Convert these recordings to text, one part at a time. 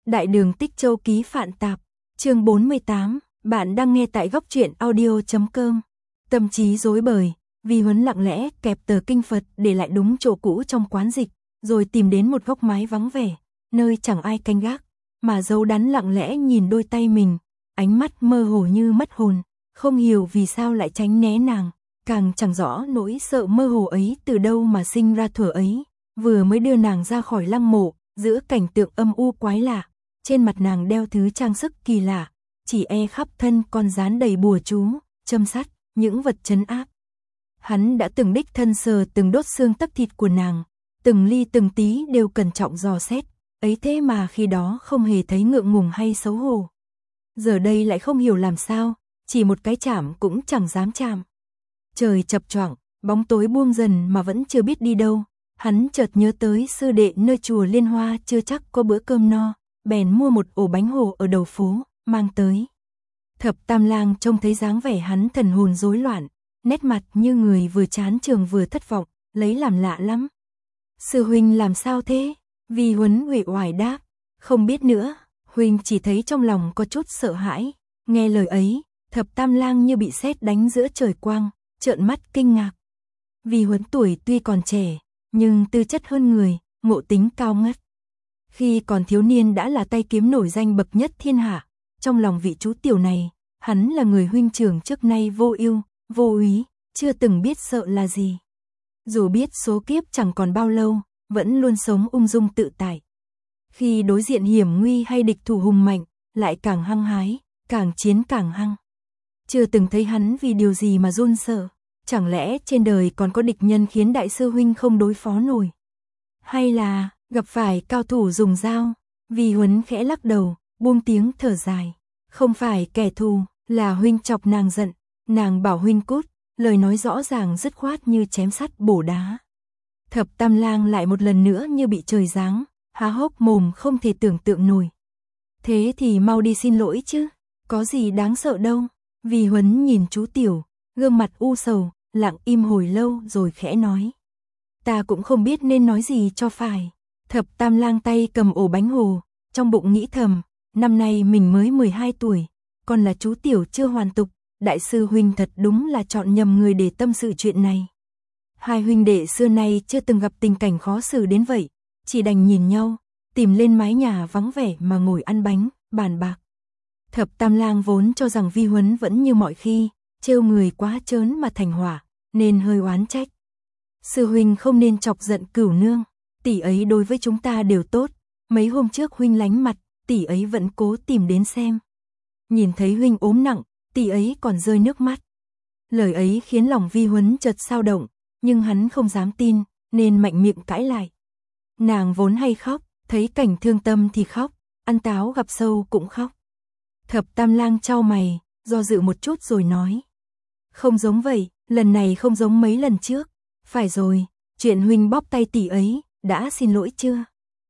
Đại đường Tích Châu ký Phạn Tạp, chương 48, bạn đang nghe tại góc truyện audio.com. Tâm trí rối bời, Vi Huấn lặng lẽ kẹp tờ kinh Phật để lại đúng chỗ cũ trong quán dịch, rồi tìm đến một góc mái vắng vẻ, nơi chẳng ai canh gác, mà giấu đắn lặng lẽ nhìn đôi tay mình, ánh mắt mơ hồ như mất hồn, không hiểu vì sao lại tránh né nàng, càng chẳng rõ nỗi sợ mơ hồ ấy từ đâu mà sinh ra thuở ấy, vừa mới đưa nàng ra khỏi lăng mộ, giữa cảnh tượng âm u quái lạ, trên mặt nàng đeo thứ trang sức kỳ lạ, chỉ e khắp thân còn dán đầy bùa chú, châm sắt, những vật trấn áp. Hắn đã từng đích thân sờ từng đốt xương tấc thịt của nàng, từng ly từng tí đều cẩn trọng dò xét, ấy thế mà khi đó không hề thấy ngượng ngùng hay xấu hổ. Giờ đây lại không hiểu làm sao, chỉ một cái chạm cũng chẳng dám chạm. Trời chập choạng, bóng tối buông dần mà vẫn chưa biết đi đâu, hắn chợt nhớ tới sư đệ nơi chùa Liên Hoa chưa chắc có bữa cơm no, bèn mua một ổ bánh hồ ở đầu phố, mang tới. Thập Tam Lang trông thấy dáng vẻ hắn thần hồn rối loạn, nét mặt như người vừa chán trường vừa thất vọng, lấy làm lạ lắm. Sư huynh làm sao thế? Vi Huấn uể oải đáp, không biết nữa, huynh chỉ thấy trong lòng có chút sợ hãi. Nghe lời ấy, Thập Tam Lang như bị sét đánh giữa trời quang, trợn mắt kinh ngạc. Vi Huấn tuổi tuy còn trẻ, nhưng tư chất hơn người, ngộ tính cao ngất. Khi còn thiếu niên đã là tay kiếm nổi danh bậc nhất thiên hạ, trong lòng vị chú tiểu này, hắn là người huynh trưởng trước nay vô ưu, vô úy, chưa từng biết sợ là gì. Dù biết số kiếp chẳng còn bao lâu, vẫn luôn sống ung dung tự tại. Khi đối diện hiểm nguy hay địch thủ hùng mạnh, lại càng hăng hái, càng chiến càng hăng. Chưa từng thấy hắn vì điều gì mà run sợ, chẳng lẽ trên đời còn có địch nhân khiến đại sư huynh không đối phó nổi? Hay là gặp phải cao thủ dùng dao? Vi Huấn khẽ lắc đầu, buông tiếng thở dài. Không phải kẻ thù, là huynh chọc nàng giận, nàng bảo huynh cút, lời nói rõ ràng dứt khoát như chém sắt bổ đá. Thập Tam Lang lại một lần nữa như bị trời giáng, há hốc mồm không thể tưởng tượng nổi. Thế thì mau đi xin lỗi chứ, có gì đáng sợ đâu. Vi Huấn nhìn chú tiểu, gương mặt u sầu, lặng im hồi lâu rồi khẽ nói. Ta cũng không biết nên nói gì cho phải. Thập Tam Lang tay cầm ổ bánh hồ, trong bụng nghĩ thầm, năm nay mình mới 12 tuổi, còn là chú tiểu chưa hoàn tục, đại sư huynh thật đúng là chọn nhầm người để tâm sự chuyện này. Hai huynh đệ xưa nay chưa từng gặp tình cảnh khó xử đến vậy, chỉ đành nhìn nhau, tìm lên mái nhà vắng vẻ mà ngồi ăn bánh, bàn bạc. Thập Tam Lang vốn cho rằng Vi Huấn vẫn như mọi khi, trêu người quá trớn mà thành hỏa, nên hơi oán trách. Sư huynh không nên chọc giận Cửu nương, tỷ ấy đối với chúng ta đều tốt, mấy hôm trước huynh lánh mặt, tỷ ấy vẫn cố tìm đến xem. Nhìn thấy huynh ốm nặng, tỷ ấy còn rơi nước mắt. Lời ấy khiến lòng Vi Huấn chợt xao động, nhưng hắn không dám tin, nên mạnh miệng cãi lại. Nàng vốn hay khóc, thấy cảnh thương tâm thì khóc, ăn táo gặp sâu cũng khóc. Thập Tam Lang chau mày, do dự một chút rồi nói. Không giống vậy, lần này không giống mấy lần trước. Phải rồi, chuyện huynh bóp tay tỷ ấy, đã xin lỗi chưa?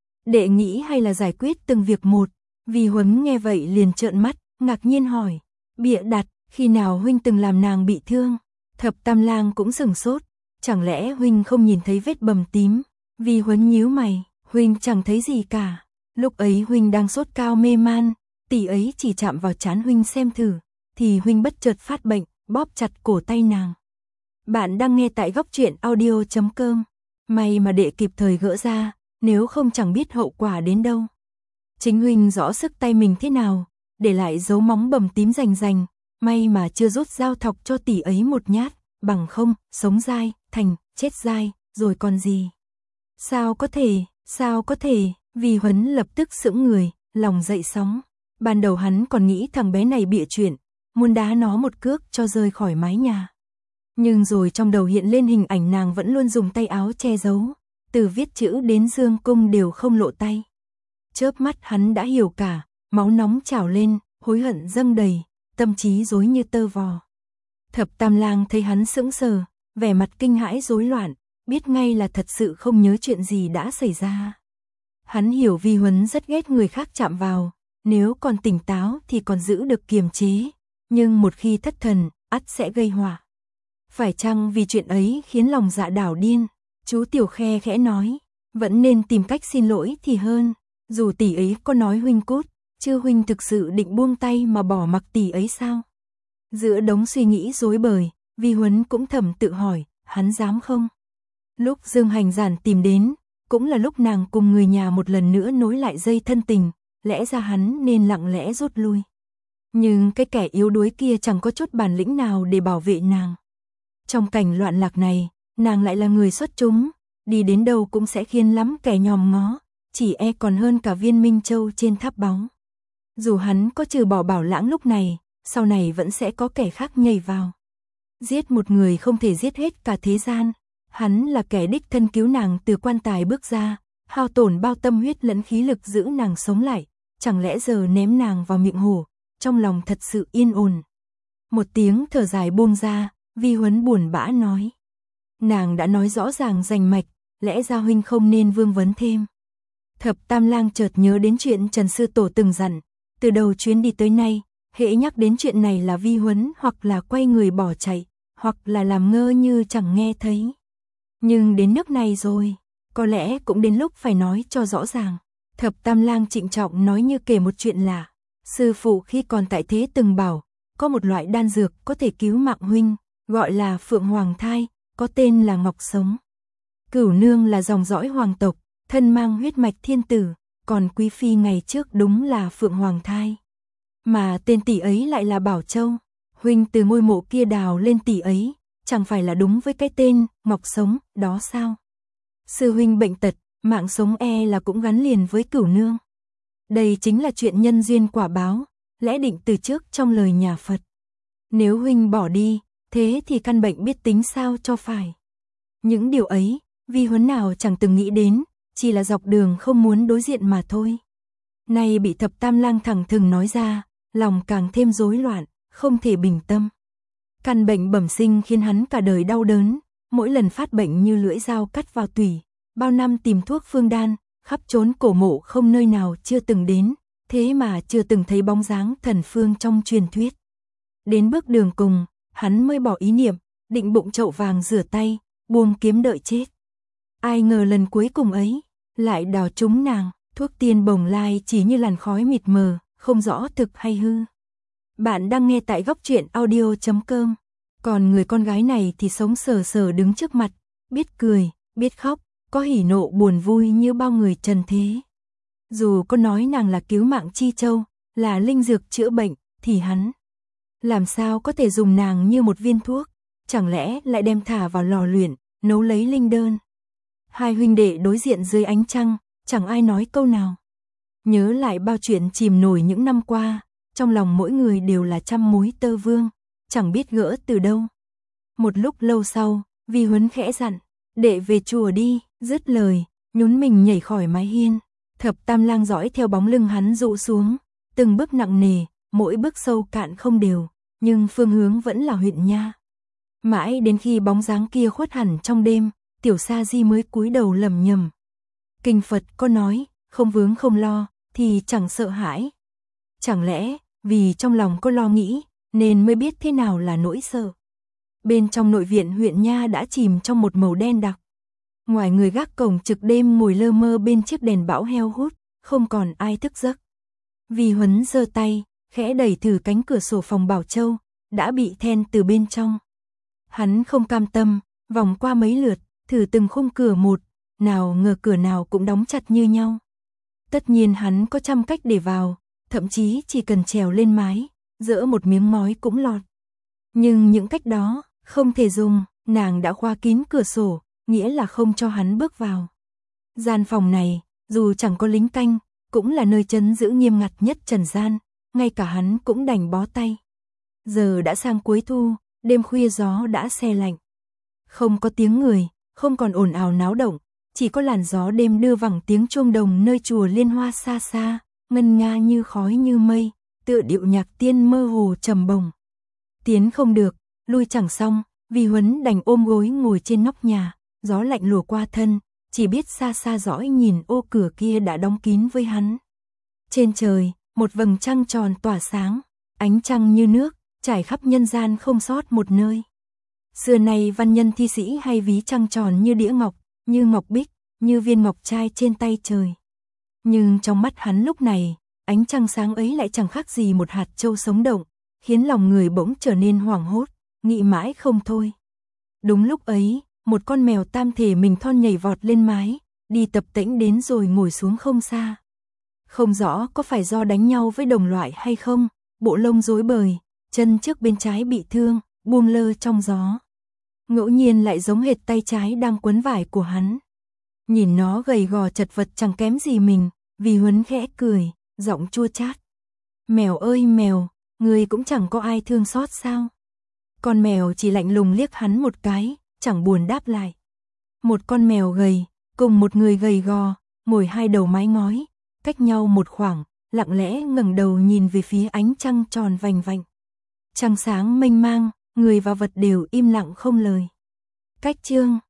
Đệ nghĩ hay là giải quyết từng việc một? Vi Huấn nghe vậy liền trợn mắt, ngạc nhiên hỏi. Bịa đặt, khi nào huynh từng làm nàng bị thương? Thập Tam Lang cũng sửng sốt. Chẳng lẽ huynh không nhìn thấy vết bầm tím? Vi Huấn nhíu mày, huynh chẳng thấy gì cả. Lúc ấy huynh đang sốt cao mê man, tỷ ấy chỉ chạm vào trán huynh xem thử, thì huynh bất chợt phát bệnh, bóp chặt cổ tay nàng. Bạn đang nghe tại góc truyện audio.com. May mà đệ kịp thời gỡ ra, nếu không chẳng biết hậu quả đến đâu. Chính huynh rõ sức tay mình thế nào, để lại dấu móng bầm tím rành rành, may mà chưa rút dao thọc cho tỷ ấy một nhát, bằng không, sống dai, thành, chết dai, rồi còn gì. Sao có thể, Vi Huấn lập tức sững người, lòng dậy sóng. Ban đầu hắn còn nghĩ thằng bé này bịa chuyện, muốn đá nó một cước cho rơi khỏi mái nhà. Nhưng rồi trong đầu hiện lên hình ảnh nàng vẫn luôn dùng tay áo che giấu, từ viết chữ đến dương cung đều không lộ tay. Chớp mắt hắn đã hiểu cả, máu nóng trào lên, hối hận dâng đầy, tâm trí rối như tơ vò. Thập Tam Lang thấy hắn sững sờ, vẻ mặt kinh hãi rối loạn, biết ngay là thật sự không nhớ chuyện gì đã xảy ra. Hắn hiểu Vi Huấn rất ghét người khác chạm vào, nếu còn tỉnh táo thì còn giữ được kiềm chế, nhưng một khi thất thần, ắt sẽ gây họa. Phải chăng vì chuyện ấy khiến lòng dạ đảo điên? Chú tiểu khe khẽ nói, vẫn nên tìm cách xin lỗi thì hơn. Dù tỷ ấy có nói huynh cút, chứ huynh thực sự định buông tay mà bỏ mặc tỷ ấy sao? Giữa đống suy nghĩ rối bời, Vi Huấn cũng thầm tự hỏi, hắn dám không? Lúc Dương Hành Giản tìm đến, cũng là lúc nàng cùng người nhà một lần nữa nối lại dây thân tình, lẽ ra hắn nên lặng lẽ rút lui. Nhưng cái kẻ yếu đuối kia chẳng có chút bản lĩnh nào để bảo vệ nàng. Trong cảnh loạn lạc này, nàng lại là người xuất chúng, đi đến đâu cũng sẽ khiến lắm kẻ nhòm ngó, chỉ e còn hơn cả viên minh châu trên tháp báu. Dù hắn có trừ bỏ Bảo Lãng lúc này, sau này vẫn sẽ có kẻ khác nhảy vào. Giết một người không thể giết hết cả thế gian, hắn là kẻ đích thân cứu nàng từ quan tài bước ra, hao tổn bao tâm huyết lẫn khí lực giữ nàng sống lại, chẳng lẽ giờ ném nàng vào miệng hổ, trong lòng thật sự yên ổn. Một tiếng thở dài buông ra, Vi Huấn buồn bã nói. Nàng đã nói rõ ràng rành mạch, lẽ ra huynh không nên vương vấn thêm. Thập Tam Lang chợt nhớ đến chuyện Trần Sư Tổ từng dặn, từ đầu chuyến đi tới nay, hễ nhắc đến chuyện này là Vi Huấn hoặc là quay người bỏ chạy, hoặc là làm ngơ như chẳng nghe thấy. Nhưng đến nước này rồi, có lẽ cũng đến lúc phải nói cho rõ ràng. Thập Tam Lang trịnh trọng nói như kể một chuyện lạ. Sư phụ khi còn tại thế từng bảo, có một loại đan dược có thể cứu mạng huynh, gọi là Phượng Hoàng Thai, có tên là Ngọc Sống. Cửu nương là dòng dõi hoàng tộc, thân mang huyết mạch thiên tử, còn quý phi ngày trước đúng là Phượng Hoàng Thai. Mà tên tỷ ấy lại là Bảo Châu, huynh từ ngôi mộ kia đào lên tỷ ấy, chẳng phải là đúng với cái tên Ngọc Sống đó sao? Sư huynh bệnh tật, mạng sống e là cũng gắn liền với Cửu nương. Đây chính là chuyện nhân duyên quả báo, lẽ định từ trước trong lời nhà Phật. Nếu huynh bỏ đi, thế thì căn bệnh biết tính sao cho phải. Những điều ấy, Vi Huấn nào chẳng từng nghĩ đến, chỉ là dọc đường không muốn đối diện mà thôi. Nay bị Thập Tam Lang thẳng thừng nói ra, lòng càng thêm rối loạn, không thể bình tâm. Căn bệnh bẩm sinh khiến hắn cả đời đau đớn, mỗi lần phát bệnh như lưỡi dao cắt vào tủy, bao năm tìm thuốc phương đan, khắp trốn cổ mộ không nơi nào chưa từng đến, thế mà chưa từng thấy bóng dáng thần phương trong truyền thuyết. Đến bước đường cùng, hắn mới bỏ ý niệm, định bụng chậu vàng rửa tay, buông kiếm đợi chết. Ai ngờ lần cuối cùng ấy, lại đào trúng nàng, thuốc tiên bồng lai chỉ như làn khói mịt mờ, không rõ thực hay hư. Bạn đang nghe tại góc truyện audio.com. Còn người con gái này thì sống sờ sờ đứng trước mặt, biết cười, biết khóc, có hỉ nộ buồn vui như bao người trần thế. Dù có nói nàng là cứu mạng chi châu, là linh dược chữa bệnh, thì hắn làm sao có thể dùng nàng như một viên thuốc, chẳng lẽ lại đem thả vào lò luyện, nấu lấy linh đơn. Hai huynh đệ đối diện dưới ánh trăng, chẳng ai nói câu nào. Nhớ lại bao chuyện chìm nổi những năm qua, trong lòng mỗi người đều là trăm mối tơ vương, chẳng biết gỡ từ đâu. Một lúc lâu sau, Vi Huấn khẽ dặn, đệ về chùa đi, dứt lời, nhún mình nhảy khỏi mái hiên. Thập Tam Lang dõi theo bóng lưng hắn dụ xuống, từng bước nặng nề, mỗi bước sâu cạn không đều, nhưng phương hướng vẫn là huyện nha. Mãi đến khi bóng dáng kia khuất hẳn trong đêm, Tiểu Sa Di mới cúi đầu lẩm nhẩm. Kinh Phật có nói, không vướng không lo, thì chẳng sợ hãi. Chẳng lẽ, vì trong lòng có lo nghĩ, nên mới biết thế nào là nỗi sợ. Bên trong nội viện huyện nha đã chìm trong một màu đen đặc. Ngoài người gác cổng trực đêm ngồi lơ mơ bên chiếc đèn bão heo hút, không còn ai thức giấc. Vi Huấn giơ tay, khẽ đẩy thử cánh cửa sổ phòng Bảo Châu, đã bị then từ bên trong. Hắn không cam tâm, vòng qua mấy lượt, thử từng khung cửa một, nào ngờ cửa nào cũng đóng chặt như nhau. Tất nhiên hắn có trăm cách để vào, thậm chí chỉ cần trèo lên mái, dỡ một miếng ngói cũng lọt. Nhưng những cách đó, không thể dùng, nàng đã khóa kín cửa sổ, nghĩa là không cho hắn bước vào. Gian phòng này, dù chẳng có lính canh, cũng là nơi trấn giữ nghiêm ngặt nhất trần gian, ngay cả hắn cũng đành bó tay. Giờ đã sang cuối thu, đêm khuya gió đã se lạnh. Không có tiếng người, không còn ồn ào náo động, chỉ có làn gió đêm đưa vẳng tiếng chuông đồng nơi chùa Liên Hoa xa xa, ngân nga như khói như mây, tựa điệu nhạc tiên mơ hồ trầm bồng. Tiến không được, lui chẳng xong, Vi Huấn đành ôm gối ngồi trên nóc nhà, gió lạnh lùa qua thân, chỉ biết xa xa dõi nhìn ô cửa kia đã đóng kín với hắn. Trên trời, một vầng trăng tròn tỏa sáng, ánh trăng như nước, trải khắp nhân gian không sót một nơi. Xưa nay văn nhân thi sĩ hay ví trăng tròn như đĩa ngọc, như ngọc bích, như viên ngọc trai trên tay trời. Nhưng trong mắt hắn lúc này, ánh trăng sáng ấy lại chẳng khác gì một hạt châu sống động, khiến lòng người bỗng trở nên hoảng hốt, nghĩ mãi không thôi. Đúng lúc ấy, một con mèo tam thể mình thon nhảy vọt lên mái, đi tập tễnh đến rồi ngồi xuống không xa. Không rõ có phải do đánh nhau với đồng loại hay không, bộ lông rối bời, chân trước bên trái bị thương, buông lơ trong gió. Ngẫu nhiên lại giống hệt tay trái đang quấn vải của hắn. Nhìn nó gầy gò chật vật chẳng kém gì mình, Vì Huấn khẽ cười, giọng chua chát. Mèo ơi mèo, ngươi cũng chẳng có ai thương xót sao? Con mèo chỉ lạnh lùng liếc hắn một cái, chẳng buồn đáp lại. Một con mèo gầy, cùng một người gầy gò, ngồi hai đầu mái ngói, cách nhau một khoảng, lặng lẽ ngẩng đầu nhìn về phía ánh trăng tròn vành vạnh. Trăng sáng mênh mang, người và vật đều im lặng không lời. Cách chương